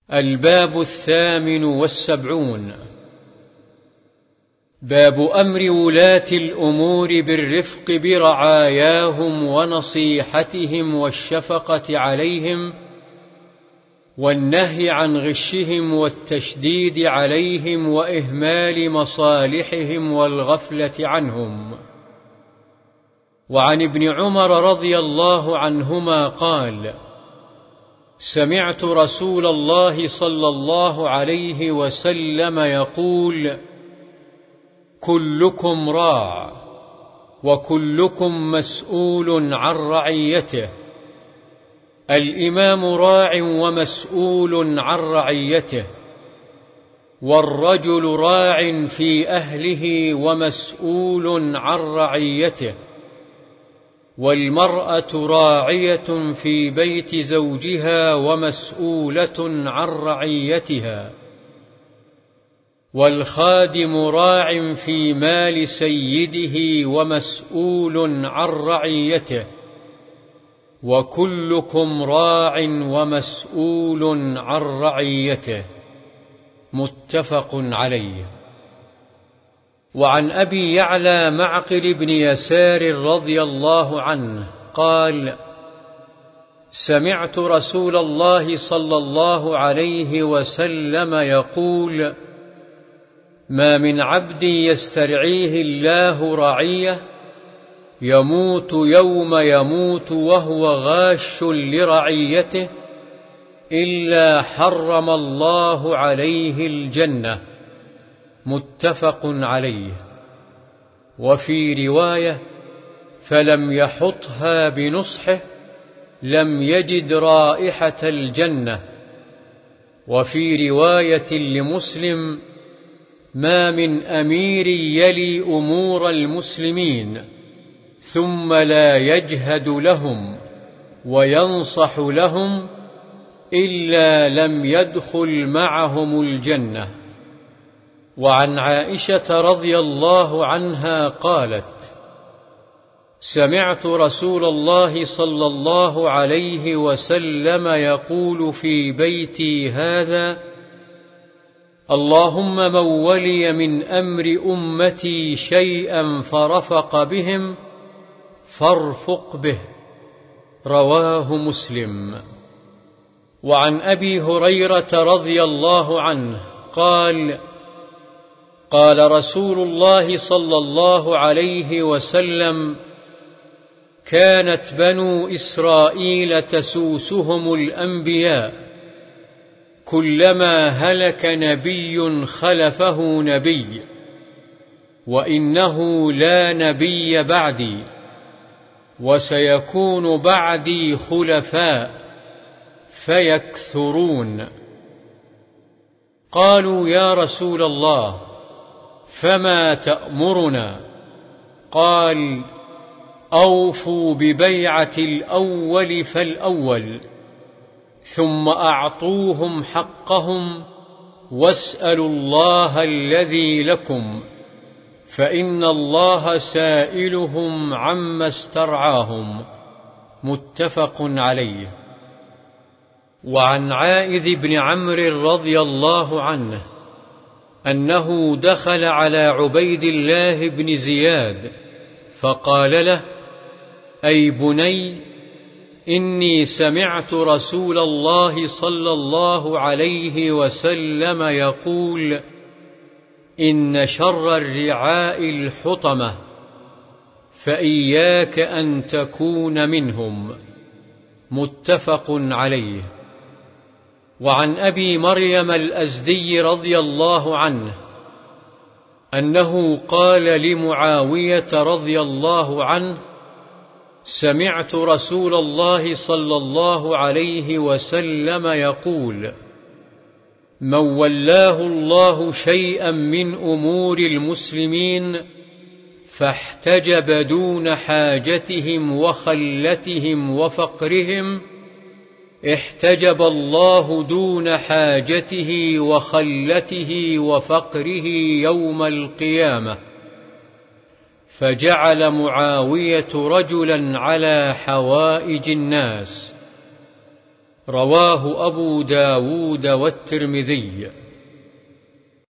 الباب 78. باب أمر ولاة الأمور بالرفق برعاياهم ونصيحتهم والشفقة عليهم، والنهي عن غشهم والتشديد عليهم وإهمال مصالحهم والغفلة عنهم. وعن ابن عمر رضي الله عنهما قال: سمعت رسول الله صلى الله عليه وسلم يقول: كلكم راع وكلكم مسؤول عن رعيته. الإمام راع ومسؤول عن رعيته، والرجل راع في أهله ومسؤول عن رعيته، والمرأة راعية في بيت زوجها ومسؤولة عن رعيتها، والخادم راع في مال سيده ومسؤول عن رعيته، وكلكم راع ومسؤول عن رعيته. متفق عليه. وعن أبي يعلى معقل بن يسار رضي الله عنه قال: سمعت رسول الله صلى الله عليه وسلم يقول: ما من عبد يسترعيه الله رعية يموت يوم يموت وهو غاش لرعيته إلا حرم الله عليه الجنة. متفق عليه. وفي رواية: فلم يحطها بنصحه لم يجد رائحة الجنة. وفي رواية لمسلم: ما من أمير يلي أمور المسلمين ثم لا يجهد لهم وينصح لهم إلا لم يدخل معهم الجنة. وعن عائشة رضي الله عنها قالت: سمعت رسول الله صلى الله عليه وسلم يقول في بيتي هذا: اللهم من ولي من أمر أمتي شيئا فرفق بهم فارفق به. رواه مسلم. وعن أبي هريرة رضي الله عنه قال: قال رسول الله صلى الله عليه وسلم: كانت بنو إسرائيل تسوسهم الأنبياء، كلما هلك نبي خلفه نبي، وإنه لا نبي بعدي، وسيكون بعدي خلفاء فيكثرون. قالوا: يا رسول الله، فما تأمرنا؟ قال: أوفوا ببيعة الأول فالأول، ثم أعطوهم حقهم، واسألوا الله الذي لكم، فإن الله سائلهم عما استرعاهم. متفق عليه. وعن عائذ بن عمرو رضي الله عنه أنه دخل على عبيد الله بن زياد فقال له: أي بني، إني سمعت رسول الله صلى الله عليه وسلم يقول: إن شر الرعاء الحطمة، فإياك أن تكون منهم. متفق عليه. وعن أبي مريم الأزدي رضي الله عنه أنه قال لمعاوية رضي الله عنه: سمعت رسول الله صلى الله عليه وسلم يقول: من ولاه الله شيئا من أمور المسلمين فاحتجب دون حاجتهم وخلتهم وفقرهم، احتجب الله دون حاجته وخلته وفقره يوم القيامة. فجعل معاوية رجلا على حوائج الناس. رواه أبو داود والترمذي.